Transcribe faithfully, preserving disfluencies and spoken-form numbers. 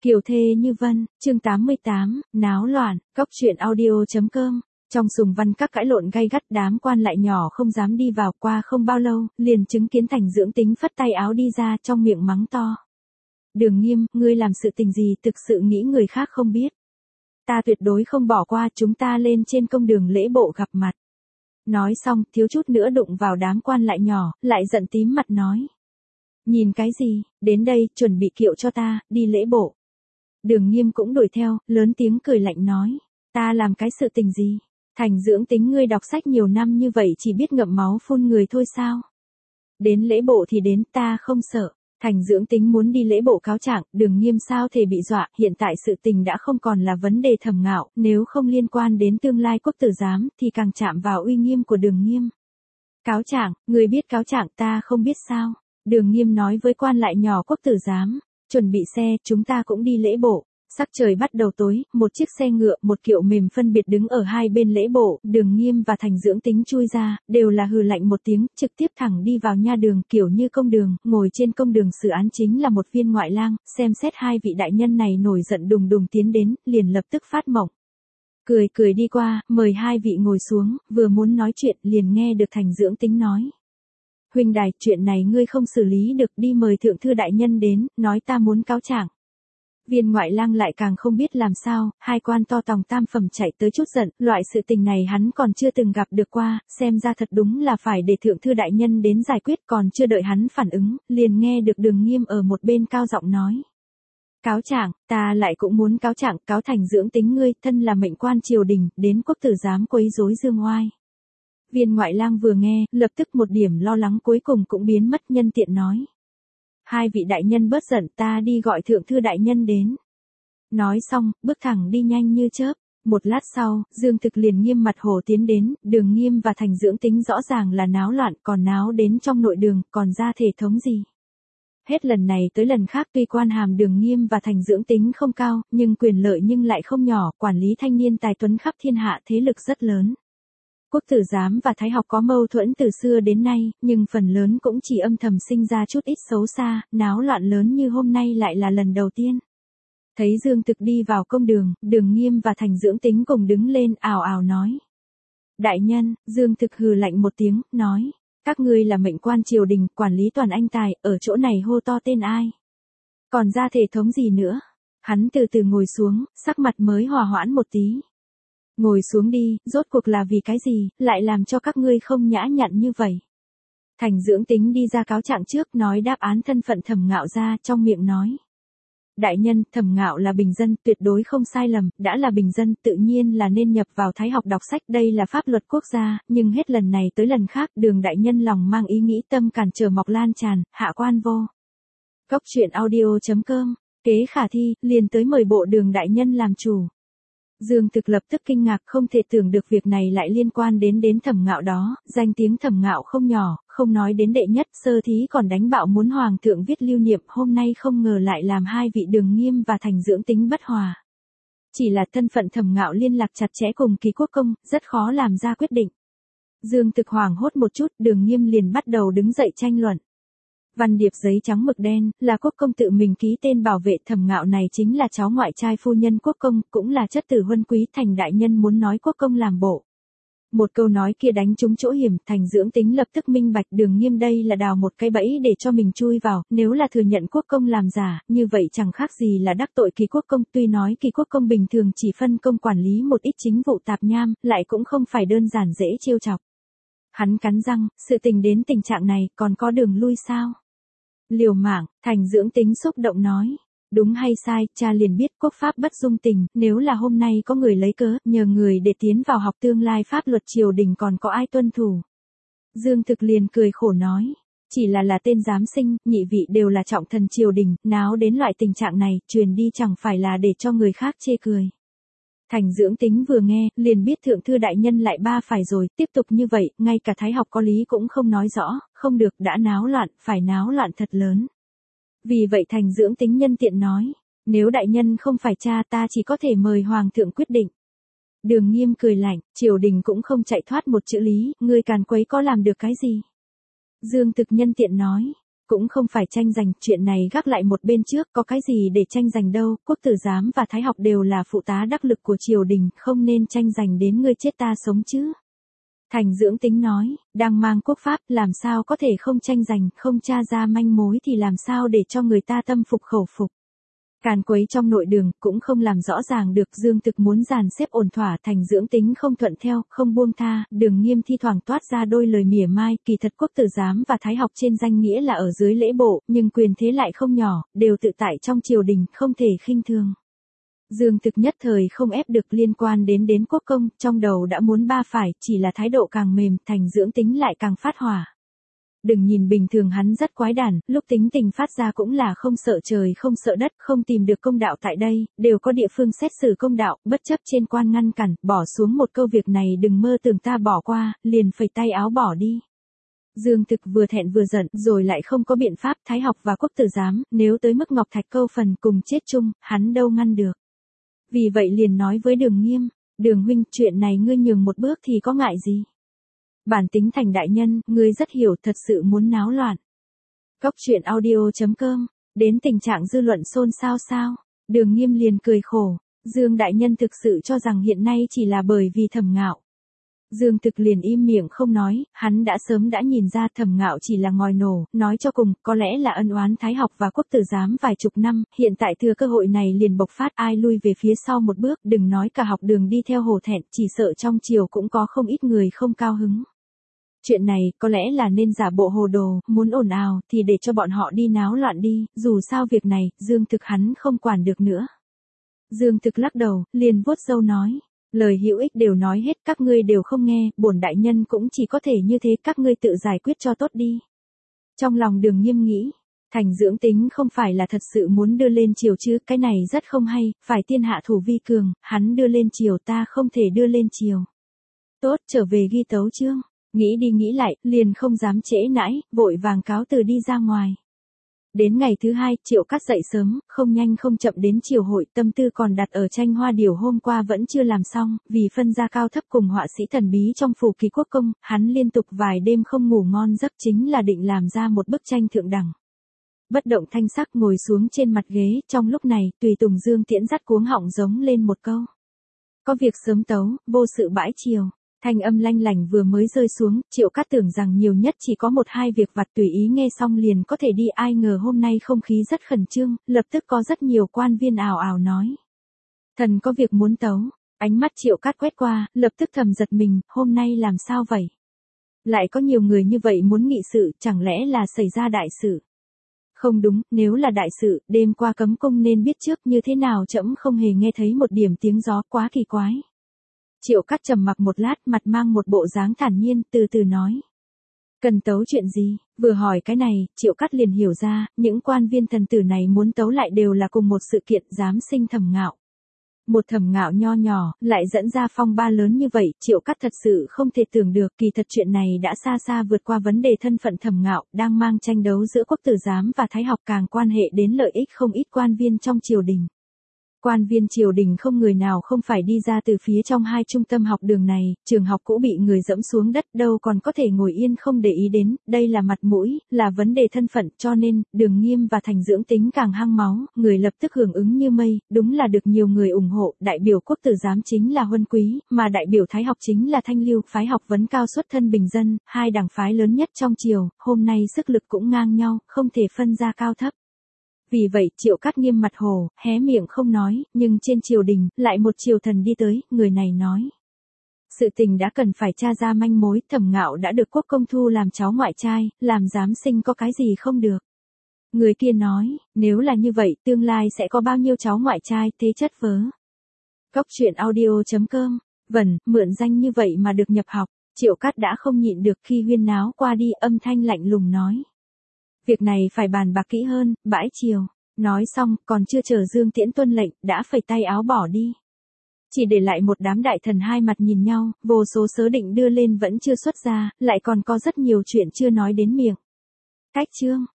Kiều thê như vân, chương tám mươi tám, náo loạn, cóc truyện audio.com. Trong sùng văn các cãi lộn gay gắt, đám quan lại nhỏ không dám đi vào. Qua không bao lâu, liền chứng kiến Thành Dưỡng Tính phất tay áo đi ra, trong miệng mắng to. Đường Nghiêm, ngươi làm sự tình gì thực sự nghĩ người khác không biết. Ta tuyệt đối không bỏ qua, chúng ta lên trên công đường lễ bộ gặp mặt. Nói xong, thiếu chút nữa đụng vào đám quan lại nhỏ, lại giận tím mặt nói. Nhìn cái gì, đến đây, chuẩn bị kiệu cho ta, đi lễ bộ. Đường Nghiêm cũng đuổi theo, lớn tiếng cười lạnh nói. Ta làm cái sự tình gì? Thành Dưỡng Tính ngươi đọc sách nhiều năm như vậy chỉ biết ngậm máu phun người thôi sao? Đến lễ bộ thì đến, ta không sợ. Thành Dưỡng Tính muốn đi lễ bộ cáo trạng, Đường Nghiêm sao thể bị dọa, hiện tại sự tình đã không còn là vấn đề Thẩm Ngạo, nếu không liên quan đến tương lai quốc tử giám, thì càng chạm vào uy nghiêm của Đường Nghiêm. Cáo trạng, người biết cáo trạng, ta không biết sao? Đường Nghiêm nói với quan lại nhỏ quốc tử giám, chuẩn bị xe, chúng ta cũng đi lễ bộ. Sắc trời bắt đầu tối, một chiếc xe ngựa, một kiệu mềm phân biệt đứng ở hai bên lễ bộ, Đường Nghiêm và Thành Dưỡng Tính chui ra, đều là hừ lạnh một tiếng, trực tiếp thẳng đi vào nha đường, kiểu như công đường, ngồi trên công đường xử án chính là một viên ngoại lang, xem xét hai vị đại nhân này nổi giận đùng đùng tiến đến, liền lập tức phát mộng. Cười cười đi qua, mời hai vị ngồi xuống, vừa muốn nói chuyện, liền nghe được Thành Dưỡng Tính nói. Huynh đài, chuyện này ngươi không xử lý được, đi mời thượng thư đại nhân đến, nói ta muốn cáo trạng. Viên ngoại lang lại càng không biết làm sao, hai quan to tòng tam phẩm chạy tới chút giận, loại sự tình này hắn còn chưa từng gặp được qua, xem ra thật đúng là phải để thượng thư đại nhân đến giải quyết, còn chưa đợi hắn phản ứng, liền nghe được Đường Nghiêm ở một bên cao giọng nói. Cáo trạng, ta lại cũng muốn cáo trạng, cáo Thành Dưỡng Tính ngươi, thân là mệnh quan triều đình, đến quốc tử giám quấy rối dương oai. Viên ngoại lang vừa nghe, lập tức một điểm lo lắng cuối cùng cũng biến mất, nhân tiện nói. Hai vị đại nhân bớt giận, ta đi gọi thượng thư đại nhân đến. Nói xong, bước thẳng đi nhanh như chớp. Một lát sau, Dương Thực liền nghiêm mặt hồ tiến đến, Đường Nghiêm và Thành Dưỡng Tính rõ ràng là náo loạn, còn náo đến trong nội đường, còn ra thể thống gì. Hết lần này tới lần khác, tuy quan hàm Đường Nghiêm và Thành Dưỡng Tính không cao, nhưng quyền lợi nhưng lại không nhỏ, quản lý thanh niên tài tuấn khắp thiên hạ, thế lực rất lớn. Quốc tử giám và thái học có mâu thuẫn từ xưa đến nay, nhưng phần lớn cũng chỉ âm thầm sinh ra chút ít xấu xa, náo loạn lớn như hôm nay lại là lần đầu tiên. Thấy Dương Thực đi vào công đường, Đường Nghiêm và Thành Dưỡng Tính cùng đứng lên ào ào nói. Đại nhân, Dương Thực hừ lạnh một tiếng, nói. Các ngươi là mệnh quan triều đình, quản lý toàn anh tài, ở chỗ này hô to tên ai? Còn ra thể thống gì nữa? Hắn từ từ ngồi xuống, sắc mặt mới hòa hoãn một tí. Ngồi xuống đi, rốt cuộc là vì cái gì, lại làm cho các ngươi không nhã nhặn như vậy. Thành Dưỡng Tính đi ra cáo trạng trước, nói đáp án thân phận Thẩm Ngạo ra, trong miệng nói. Đại nhân, Thẩm Ngạo là bình dân, tuyệt đối không sai lầm, đã là bình dân, tự nhiên là nên nhập vào thái học đọc sách, đây là pháp luật quốc gia, nhưng hết lần này tới lần khác, Đường đại nhân lòng mang ý nghĩ tâm cản trở mọc lan tràn, hạ quan vô. Cóc truyện audio.com, kế khả thi, liền tới mời bộ Đường đại nhân làm chủ. Dương Thực lập tức kinh ngạc, không thể tưởng được việc này lại liên quan đến đến Thẩm Ngạo đó, danh tiếng Thẩm Ngạo không nhỏ, không nói đến đệ nhất, sơ thí còn đánh bạo muốn hoàng thượng viết lưu niệm, hôm nay không ngờ lại làm hai vị Đường Nghiêm và Thành Dưỡng Tính bất hòa. Chỉ là thân phận Thẩm Ngạo liên lạc chặt chẽ cùng Ký Quốc Công, rất khó làm ra quyết định. Dương Thực hoảng hốt một chút, Đường Nghiêm liền bắt đầu đứng dậy tranh luận. Văn điệp giấy trắng mực đen, là Quốc Công tự mình ký tên bảo vệ, Thẩm Ngạo này chính là cháu ngoại trai phu nhân Quốc Công, cũng là chất tử huân quý, Thành đại nhân muốn nói Quốc Công làm bộ. Một câu nói kia đánh trúng chỗ hiểm, Thành Dưỡng Tính lập tức minh bạch, Đường Nghiêm đây là đào một cái bẫy để cho mình chui vào, nếu là thừa nhận Quốc Công làm giả, như vậy chẳng khác gì là đắc tội Kỳ Quốc Công, tuy nói Kỳ Quốc Công bình thường chỉ phân công quản lý một ít chính vụ tạp nham, lại cũng không phải đơn giản dễ trêu chọc. Hắn cắn răng, sự tình đến tình trạng này, còn có đường lui sao? Liều mạng, Thành Dưỡng Tính xúc động nói. Đúng hay sai, cha liền biết quốc pháp bất dung tình, nếu là hôm nay có người lấy cớ, nhờ người để tiến vào học tương lai pháp luật triều đình còn có ai tuân thủ. Dương Thực liền cười khổ nói. Chỉ là là tên giám sinh, nhị vị đều là trọng thần triều đình, náo đến loại tình trạng này, truyền đi chẳng phải là để cho người khác chê cười. Thành Dưỡng Tính vừa nghe, liền biết thượng thư đại nhân lại ba phải rồi, tiếp tục như vậy, ngay cả thái học có lý cũng không nói rõ, không được, đã náo loạn, phải náo loạn thật lớn. Vì vậy Thành Dưỡng Tính nhân tiện nói, nếu đại nhân không phải cha ta chỉ có thể mời hoàng thượng quyết định. Đường Nghiêm cười lạnh, triều đình cũng không chạy thoát một chữ lý, ngươi càn quấy có làm được cái gì. Dương Thực nhân tiện nói, Cũng không phải tranh giành, chuyện này gác lại một bên trước, có cái gì để tranh giành đâu, Quốc tử giám và Thái học đều là phụ tá đắc lực của triều đình, không nên tranh giành đến ngươi chết ta sống chứ. Thành Dưỡng Tính nói, đang mang quốc pháp, làm sao có thể không tranh giành, không tra ra manh mối thì làm sao để cho người ta tâm phục khẩu phục. Càn quấy trong nội đường, cũng không làm rõ ràng được, Dương Thực muốn dàn xếp ổn thỏa, Thành Dưỡng Tính không thuận theo, không buông tha, Đường Nghiêm thi thoảng toát ra đôi lời mỉa mai, kỳ thật Quốc tử giám và Thái học trên danh nghĩa là ở dưới lễ bộ, nhưng quyền thế lại không nhỏ, đều tự tại trong triều đình, không thể khinh thường. Dương Thực nhất thời không ép được, liên quan đến đến quốc công, trong đầu đã muốn ba phải, chỉ là thái độ càng mềm, Thành Dưỡng Tính lại càng phát hỏa. Đừng nhìn bình thường hắn rất quái đản, lúc tính tình phát ra cũng là không sợ trời không sợ đất, không tìm được công đạo tại đây, đều có địa phương xét xử công đạo, bất chấp trên quan ngăn cản, bỏ xuống một câu việc này đừng mơ tưởng ta bỏ qua, liền phẩy tay áo bỏ đi. Dương Thực vừa thẹn vừa giận, rồi lại không có biện pháp, Thái học và Quốc tử giám, nếu tới mức Ngọc Thạch câu phần cùng chết chung, hắn đâu ngăn được. Vì vậy liền nói với Đường Nghiêm, Đường huynh, chuyện này ngươi nhường một bước thì có ngại gì? Bản tính Thành đại nhân, ngươi rất hiểu, thật sự muốn náo loạn. Cóc truyện audio chấm com, đến tình trạng dư luận xôn xao sao? Đường Nghiêm liền cười khổ, Dương đại nhân thực sự cho rằng hiện nay chỉ là bởi vì Thẩm Ngạo. Dương Thực liền im miệng không nói, hắn đã sớm đã nhìn ra Thẩm Ngạo chỉ là ngòi nổ, nói cho cùng, có lẽ là ân oán Thái học và Quốc tử giám vài chục năm, hiện tại thừa cơ hội này liền bộc phát, ai lui về phía sau một bước, đừng nói cả học đường đi theo hổ thẹn, chỉ sợ trong triều cũng có không ít người không cao hứng. Chuyện này, có lẽ là nên giả bộ hồ đồ, muốn ồn ào, thì để cho bọn họ đi náo loạn đi, dù sao việc này, Dương Thực hắn không quản được nữa. Dương Thực lắc đầu, liền vuốt râu nói. Lời hữu ích đều nói hết, các ngươi đều không nghe, bổn đại nhân cũng chỉ có thể như thế, các ngươi tự giải quyết cho tốt đi. Trong lòng Đường Nghiêm nghĩ, Thành Dưỡng Tính không phải là thật sự muốn đưa lên triều chứ, cái này rất không hay, phải tiên hạ thủ vi cường, hắn đưa lên triều ta không thể đưa lên triều. Tốt, trở về ghi tấu chương, nghĩ đi nghĩ lại, liền không dám trễ nãi, vội vàng cáo từ đi ra ngoài. Đến ngày thứ hai, Triệu Cát dậy sớm, không nhanh không chậm đến triều hội, tâm tư còn đặt ở tranh hoa điểu hôm qua vẫn chưa làm xong, vì phân ra cao thấp cùng họa sĩ thần bí trong phủ Kỳ Quốc công, hắn liên tục vài đêm không ngủ ngon giấc, chính là định làm ra một bức tranh thượng đẳng. Bất động thanh sắc ngồi xuống trên mặt ghế, trong lúc này, tùy tùng Dương Tiễn dắt cuống họng giống lên một câu. Có việc sớm tấu, vô sự bãi triều. Thanh âm lanh lảnh vừa mới rơi xuống, Triệu Cát tưởng rằng nhiều nhất chỉ có một hai việc vặt, tùy ý nghe xong liền có thể đi, ai ngờ hôm nay không khí rất khẩn trương, lập tức có rất nhiều quan viên ào ào nói. Thần có việc muốn tấu, ánh mắt Triệu Cát quét qua, lập tức thầm giật mình, hôm nay làm sao vậy? Lại có nhiều người như vậy muốn nghị sự, chẳng lẽ là xảy ra đại sự? Không đúng, nếu là đại sự, đêm qua cấm cung nên biết trước, như thế nào trẫm không hề nghe thấy một điểm tiếng gió, quá kỳ quái. Triệu Cát trầm mặc một lát, mặt mang một bộ dáng thản nhiên, từ từ nói. Cần tấu chuyện gì? Vừa hỏi cái này, Triệu Cát liền hiểu ra, những quan viên thần tử này muốn tấu lại đều là cùng một sự kiện, giám sinh Thẩm Ngạo. Một Thẩm Ngạo nho nhỏ, lại dẫn ra phong ba lớn như vậy, Triệu Cát thật sự không thể tưởng được, kỳ thật chuyện này đã xa xa vượt qua vấn đề thân phận Thẩm Ngạo, đang mang tranh đấu giữa Quốc tử giám và Thái học, càng quan hệ đến lợi ích không ít quan viên trong triều đình. Quan viên triều đình không người nào không phải đi ra từ phía trong hai trung tâm học đường này, trường học cũ bị người dẫm xuống đất, đâu còn có thể ngồi yên không để ý đến, đây là mặt mũi, là vấn đề thân phận, cho nên, Đường Nghiêm và Thành Dưỡng Tính càng hăng máu, người lập tức hưởng ứng như mây, đúng là được nhiều người ủng hộ, đại biểu Quốc tử giám chính là Huân Quý, mà đại biểu Thái học chính là Thanh Lưu, phái học vấn cao xuất thân bình dân, hai đảng phái lớn nhất trong triều, hôm nay sức lực cũng ngang nhau, không thể phân ra cao thấp. Vì vậy, Triệu Cát nghiêm mặt hồ, hé miệng không nói, nhưng trên triều đình, lại một triều thần đi tới, người này nói. Sự tình đã cần phải tra ra manh mối, Thẩm Ngạo đã được quốc công thu làm cháu ngoại trai, làm giám sinh có cái gì không được. Người kia nói, nếu là như vậy, tương lai sẽ có bao nhiêu cháu ngoại trai, thế chất vớ. Cóc truyện audio chấm com, vẩn, mượn danh như vậy mà được nhập học, Triệu Cát đã không nhịn được khi huyên náo qua đi, âm thanh lạnh lùng nói. Việc này phải bàn bạc kỹ hơn, bãi triều. Nói xong, còn chưa chờ Dương Tiễn tuân lệnh, đã phẩy tay áo bỏ đi. Chỉ để lại một đám đại thần hai mặt nhìn nhau, vô số sớ định đưa lên vẫn chưa xuất ra, lại còn có rất nhiều chuyện chưa nói đến miệng. Cách chương.